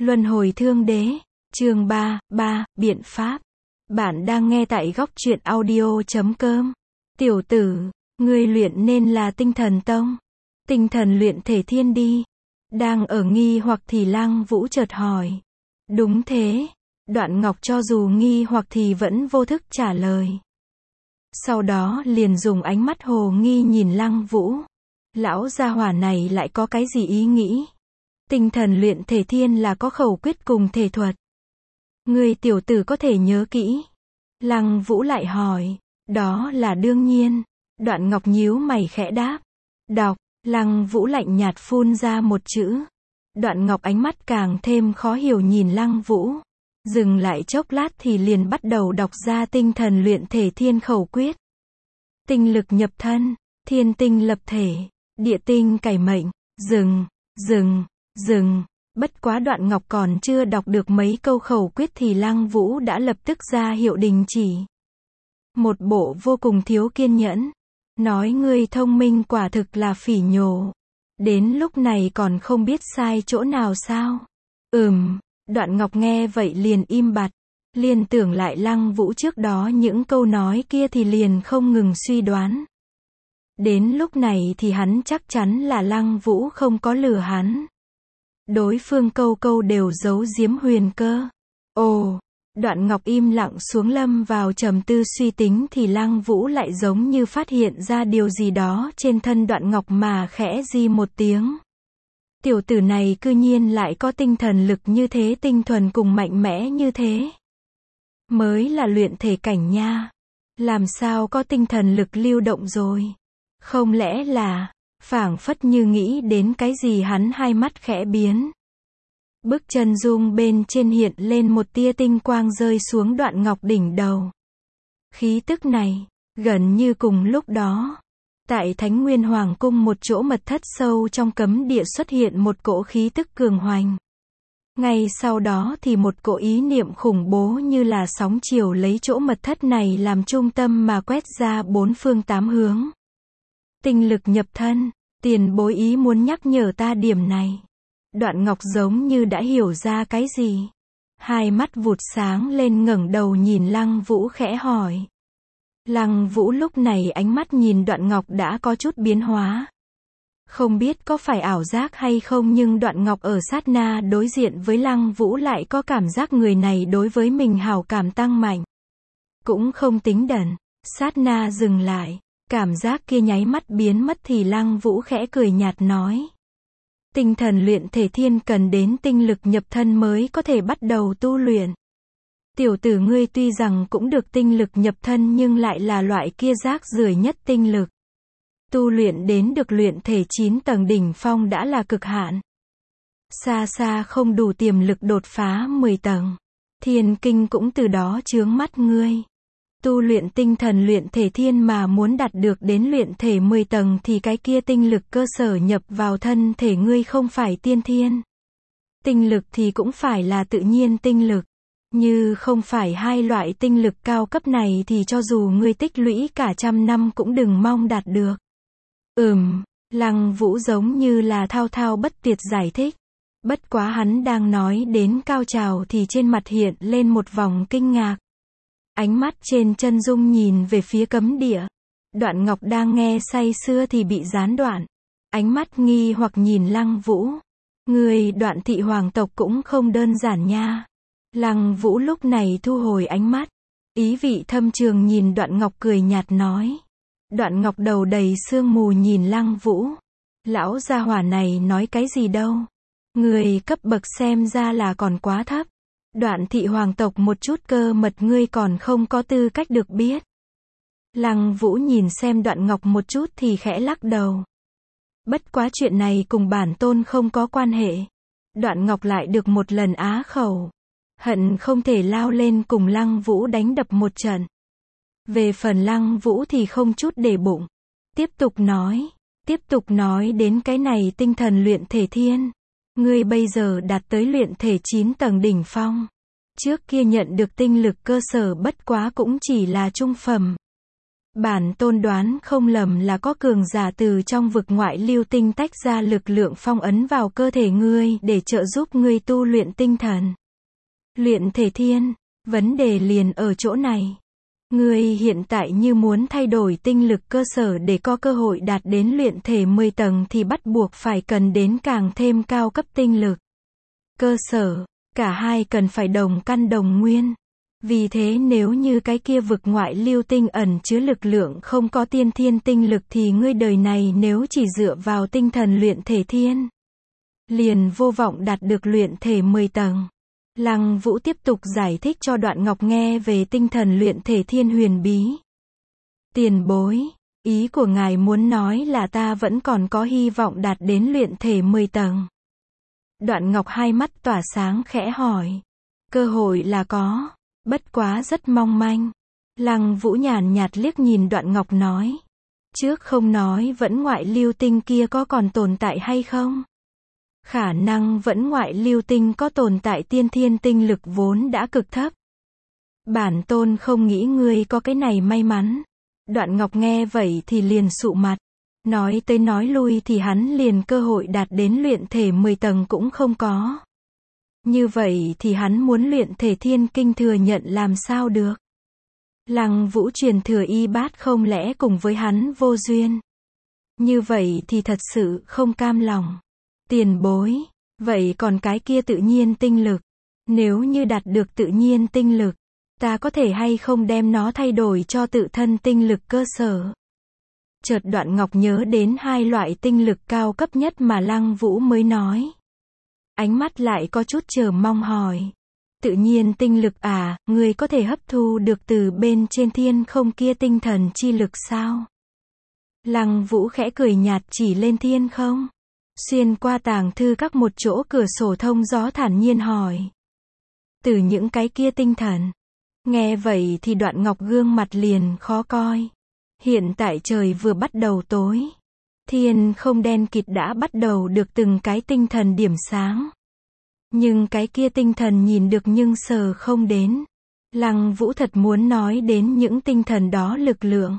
Luân hồi thương đế, chương 3, biện pháp. Bạn đang nghe tại góc truyện audio.com. Tiểu tử, ngươi luyện nên là tinh thần tông. Tinh thần luyện thể thiên đi. Đang ở nghi hoặc thì Lăng Vũ chợt hỏi. Đúng thế. Đoạn Ngọc cho dù nghi hoặc thì vẫn vô thức trả lời. Sau đó liền dùng ánh mắt hồ nghi nhìn Lăng Vũ. Lão gia hỏa này lại có cái gì ý nghĩ? Tinh thần luyện thể thiên là có khẩu quyết cùng thể thuật. Người tiểu tử có thể nhớ kỹ. Lăng Vũ lại hỏi. Đó là đương nhiên. Đoạn Ngọc nhíu mày khẽ đáp. Đọc. Lăng Vũ lạnh nhạt phun ra một chữ. Đoạn Ngọc ánh mắt càng thêm khó hiểu nhìn Lăng Vũ. Dừng lại chốc lát thì liền bắt đầu đọc ra tinh thần luyện thể thiên khẩu quyết. Tinh lực nhập thân, thiên tinh lập thể, địa tinh cải mệnh, dừng. Bất quá Đoạn Ngọc còn chưa đọc được mấy câu khẩu quyết thì Lăng Vũ đã lập tức ra hiệu đình chỉ. Một bộ vô cùng thiếu kiên nhẫn. Nói ngươi thông minh quả thực là phỉ nhổ. Đến lúc này còn không biết sai chỗ nào sao? Đoạn Ngọc nghe vậy liền im bặt. Liên tưởng lại Lăng Vũ trước đó những câu nói kia thì liền không ngừng suy đoán. Đến lúc này thì hắn chắc chắn là Lăng Vũ không có lừa hắn. Đối phương câu câu đều giấu giếm huyền cơ. Ồ, Đoạn Ngọc im lặng xuống lâm vào trầm tư suy tính thì Lăng Vũ lại giống như phát hiện ra điều gì đó trên thân Đoạn Ngọc mà khẽ di một tiếng. Tiểu tử này cư nhiên lại có tinh thần lực như thế, tinh thuần cùng mạnh mẽ như thế. Mới là luyện thể cảnh nha. Làm sao có tinh thần lực lưu động rồi? Không lẽ là, phảng phất như nghĩ đến cái gì hắn hai mắt khẽ biến. Bức chân dung bên trên hiện lên một tia tinh quang rơi xuống Đoạn Ngọc đỉnh đầu. Khí tức này, gần như cùng lúc đó. Tại Thánh Nguyên Hoàng Cung một chỗ mật thất sâu trong cấm địa xuất hiện một cỗ khí tức cường hoành. Ngay sau đó thì một cỗ ý niệm khủng bố như là sóng chiều lấy chỗ mật thất này làm trung tâm mà quét ra bốn phương tám hướng. Tinh lực nhập thân, tiền bối ý muốn nhắc nhở ta điểm này. Đoạn Ngọc giống như đã hiểu ra cái gì. Hai mắt vụt sáng lên ngẩng đầu nhìn Lăng Vũ khẽ hỏi. Lăng Vũ lúc này ánh mắt nhìn Đoạn Ngọc đã có chút biến hóa. Không biết có phải ảo giác hay không nhưng Đoạn Ngọc ở sát na đối diện với Lăng Vũ lại có cảm giác người này đối với mình hảo cảm tăng mạnh. Cũng không tính đần. Sát na dừng lại. Cảm giác kia nháy mắt biến mất thì Lăng Vũ khẽ cười nhạt nói. Tinh thần luyện thể thiên cần đến tinh lực nhập thân mới có thể bắt đầu tu luyện. Tiểu tử ngươi tuy rằng cũng được tinh lực nhập thân nhưng lại là loại kia rác rưởi nhất tinh lực. Tu luyện đến được luyện thể 9 tầng đỉnh phong đã là cực hạn. Xa xa không đủ tiềm lực đột phá 10 tầng. Thiên kinh cũng từ đó chướng mắt ngươi. Tu luyện tinh thần luyện thể thiên mà muốn đạt được đến luyện thể 10 tầng thì cái kia tinh lực cơ sở nhập vào thân thể ngươi không phải tiên thiên. Tinh lực thì cũng phải là tự nhiên tinh lực. Như không phải hai loại tinh lực cao cấp này thì cho dù ngươi tích lũy cả trăm năm cũng đừng mong đạt được. Lăng Vũ giống như là thao thao bất tuyệt giải thích. Bất quá hắn đang nói đến cao trào thì trên mặt hiện lên một vòng kinh ngạc. Ánh mắt trên chân dung nhìn về phía cấm địa. Đoạn Ngọc đang nghe say sưa thì bị gián đoạn. Ánh mắt nghi hoặc nhìn Lăng Vũ. Người Đoạn thị hoàng tộc cũng không đơn giản nha. Lăng Vũ lúc này thu hồi ánh mắt. Ý vị thâm trường nhìn Đoạn Ngọc cười nhạt nói. Đoạn Ngọc đầu đầy sương mù nhìn Lăng Vũ. Lão gia hỏa này nói cái gì đâu. Người cấp bậc xem ra là còn quá thấp. Đoạn thị hoàng tộc một chút cơ mật ngươi còn không có tư cách được biết. Lăng Vũ nhìn xem Đoạn Ngọc một chút thì khẽ lắc đầu. Bất quá chuyện này cùng bản tôn không có quan hệ. Đoạn Ngọc lại được một lần á khẩu. Hận không thể lao lên cùng Lăng Vũ đánh đập một trận. Về phần Lăng Vũ thì không chút để bụng. Tiếp tục nói đến cái này tinh thần luyện thể thiên. Ngươi bây giờ đạt tới luyện thể 9 tầng đỉnh phong. Trước kia nhận được tinh lực cơ sở bất quá cũng chỉ là trung phẩm. Bản tôn đoán không lầm là có cường giả từ trong vực ngoại lưu tinh tách ra lực lượng phong ấn vào cơ thể ngươi để trợ giúp ngươi tu luyện tinh thần. Luyện thể thiên, vấn đề liền ở chỗ này. Ngươi hiện tại như muốn thay đổi tinh lực cơ sở để có cơ hội đạt đến luyện thể 10 tầng thì bắt buộc phải cần đến càng thêm cao cấp tinh lực cơ sở, cả hai cần phải đồng căn đồng nguyên. Vì thế nếu như cái kia vực ngoại lưu tinh ẩn chứa lực lượng không có tiên thiên tinh lực thì ngươi đời này nếu chỉ dựa vào tinh thần luyện thể thiên, liền vô vọng đạt được luyện thể 10 tầng. Lăng Vũ tiếp tục giải thích cho Đoạn Ngọc nghe về tinh thần luyện thể thiên huyền bí. Tiền bối, ý của ngài muốn nói là ta vẫn còn có hy vọng đạt đến luyện thể 10 tầng. Đoạn Ngọc hai mắt tỏa sáng khẽ hỏi. Cơ hội là có, bất quá rất mong manh. Lăng Vũ nhàn nhạt liếc nhìn Đoạn Ngọc nói. Trước không nói vẫn ngoại lưu tinh kia có còn tồn tại hay không? Khả năng vẫn ngoại lưu tinh có tồn tại tiên thiên tinh lực vốn đã cực thấp. Bản tôn không nghĩ ngươi có cái này may mắn. Đoạn Ngọc nghe vậy thì liền sụ mặt. Nói tới nói lui thì hắn liền cơ hội đạt đến luyện thể 10 tầng cũng không có. Như vậy thì hắn muốn luyện thể thiên kinh thừa nhận làm sao được. Lăng Vũ truyền thừa y bát không lẽ cùng với hắn vô duyên. Như vậy thì thật sự không cam lòng. Tiền bối, vậy còn cái kia tự nhiên tinh lực. Nếu như đạt được tự nhiên tinh lực, ta có thể hay không đem nó thay đổi cho tự thân tinh lực cơ sở. Chợt Đoạn Ngọc nhớ đến hai loại tinh lực cao cấp nhất mà Lăng Vũ mới nói. Ánh mắt lại có chút chờ mong hỏi. Tự nhiên tinh lực à, ngươi có thể hấp thu được từ bên trên thiên không kia tinh thần chi lực sao? Lăng Vũ khẽ cười nhạt chỉ lên thiên không. Xuyên qua tàng thư các một chỗ cửa sổ thông gió thản nhiên hỏi. Từ những cái kia tinh thần. Nghe vậy thì Đoạn Ngọc gương mặt liền khó coi. Hiện tại trời vừa bắt đầu tối. Thiên không đen kịt đã bắt đầu được từng cái tinh thần điểm sáng. Nhưng cái kia tinh thần nhìn được nhưng sờ không đến. Lăng Vũ thật muốn nói đến những tinh thần đó lực lượng.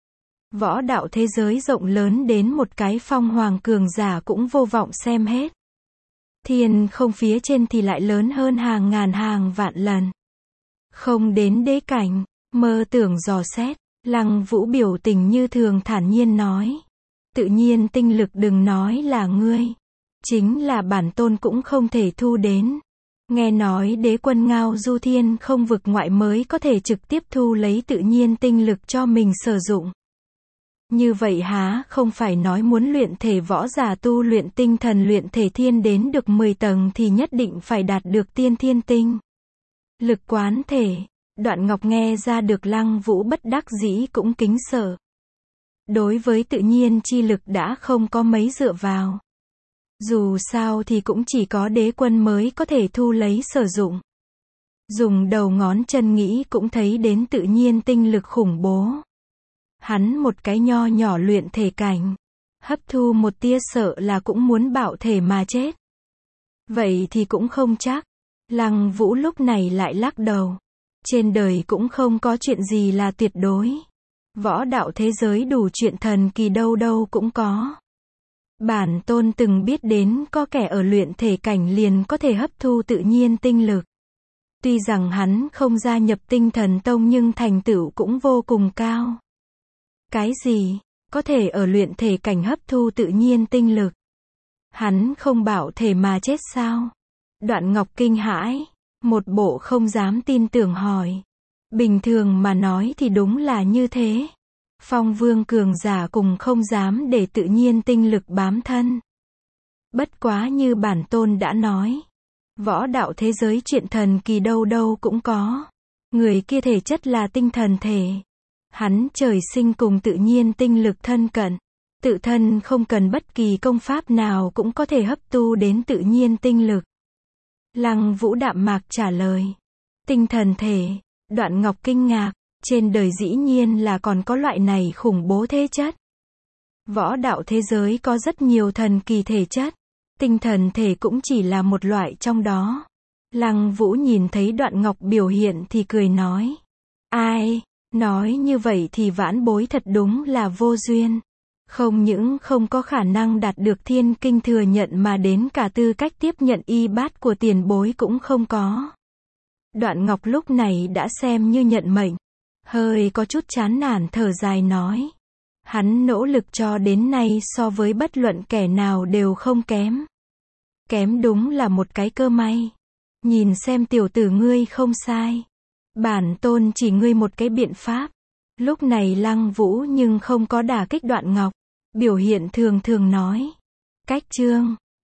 Võ đạo thế giới rộng lớn đến một cái phong hoàng cường giả cũng vô vọng xem hết. Thiên không phía trên thì lại lớn hơn hàng ngàn hàng vạn lần. Không đến đế cảnh, mơ tưởng dò xét, Lăng Vũ biểu tình như thường thản nhiên nói. Tự nhiên tinh lực đừng nói là ngươi. Chính là bản tôn cũng không thể thu đến. Nghe nói đế quân Ngao Du Thiên không vực ngoại mới có thể trực tiếp thu lấy tự nhiên tinh lực cho mình sử dụng. Như vậy há không phải nói muốn luyện thể võ giả tu luyện tinh thần luyện thể thiên đến được 10 tầng thì nhất định phải đạt được tiên thiên tinh lực quán thể. Đoạn Ngọc nghe ra được Lăng Vũ bất đắc dĩ cũng kính sợ. Đối với tự nhiên chi lực đã không có mấy dựa vào. Dù sao thì cũng chỉ có đế quân mới có thể thu lấy sử dụng. Dùng đầu ngón chân nghĩ cũng thấy đến tự nhiên tinh lực khủng bố. Hắn một cái nho nhỏ luyện thể cảnh. Hấp thu một tia sợ là cũng muốn bạo thể mà chết. Vậy thì cũng không chắc. Lăng Vũ lúc này lại lắc đầu. Trên đời cũng không có chuyện gì là tuyệt đối. Võ đạo thế giới đủ chuyện thần kỳ đâu đâu cũng có. Bản tôn từng biết đến có kẻ ở luyện thể cảnh liền có thể hấp thu tự nhiên tinh lực. Tuy rằng hắn không gia nhập tinh thần tông nhưng thành tựu cũng vô cùng cao. Cái gì? Có thể ở luyện thể cảnh hấp thu tự nhiên tinh lực? Hắn không bạo thể mà chết sao? Đoạn Ngọc kinh hãi, một bộ không dám tin tưởng hỏi. Bình thường mà nói thì đúng là như thế. Phong vương cường giả cùng không dám để tự nhiên tinh lực bám thân. Bất quá như bản tôn đã nói. Võ đạo thế giới chuyện thần kỳ đâu đâu cũng có. Người kia thể chất là tinh thần thể. Hắn trời sinh cùng tự nhiên tinh lực thân cận. Tự thân không cần bất kỳ công pháp nào cũng có thể hấp thu đến tự nhiên tinh lực. Lăng Vũ đạm mạc trả lời. Tinh thần thể. Đoạn Ngọc kinh ngạc. Trên đời dĩ nhiên là còn có loại này khủng bố thể chất. Võ đạo thế giới có rất nhiều thần kỳ thể chất. Tinh thần thể cũng chỉ là một loại trong đó. Lăng Vũ nhìn thấy Đoạn Ngọc biểu hiện thì cười nói. Ai, Nói như vậy thì vãn bối thật đúng là vô duyên. Không những không có khả năng đạt được thiên kinh thừa nhận mà đến cả tư cách tiếp nhận y bát của tiền bối cũng không có. Đoạn Ngọc lúc này đã xem như nhận mệnh. Hơi có chút chán nản thở dài nói. Hắn nỗ lực cho đến nay so với bất luận kẻ nào đều không kém. Kém đúng là một cái cơ may. Nhìn xem tiểu tử ngươi không sai. Bản tôn chỉ ngươi một cái biện pháp. Lúc này Lăng Vũ nhưng không có đả kích Đoạn Ngọc. Biểu hiện thường thường nói. Cách chương.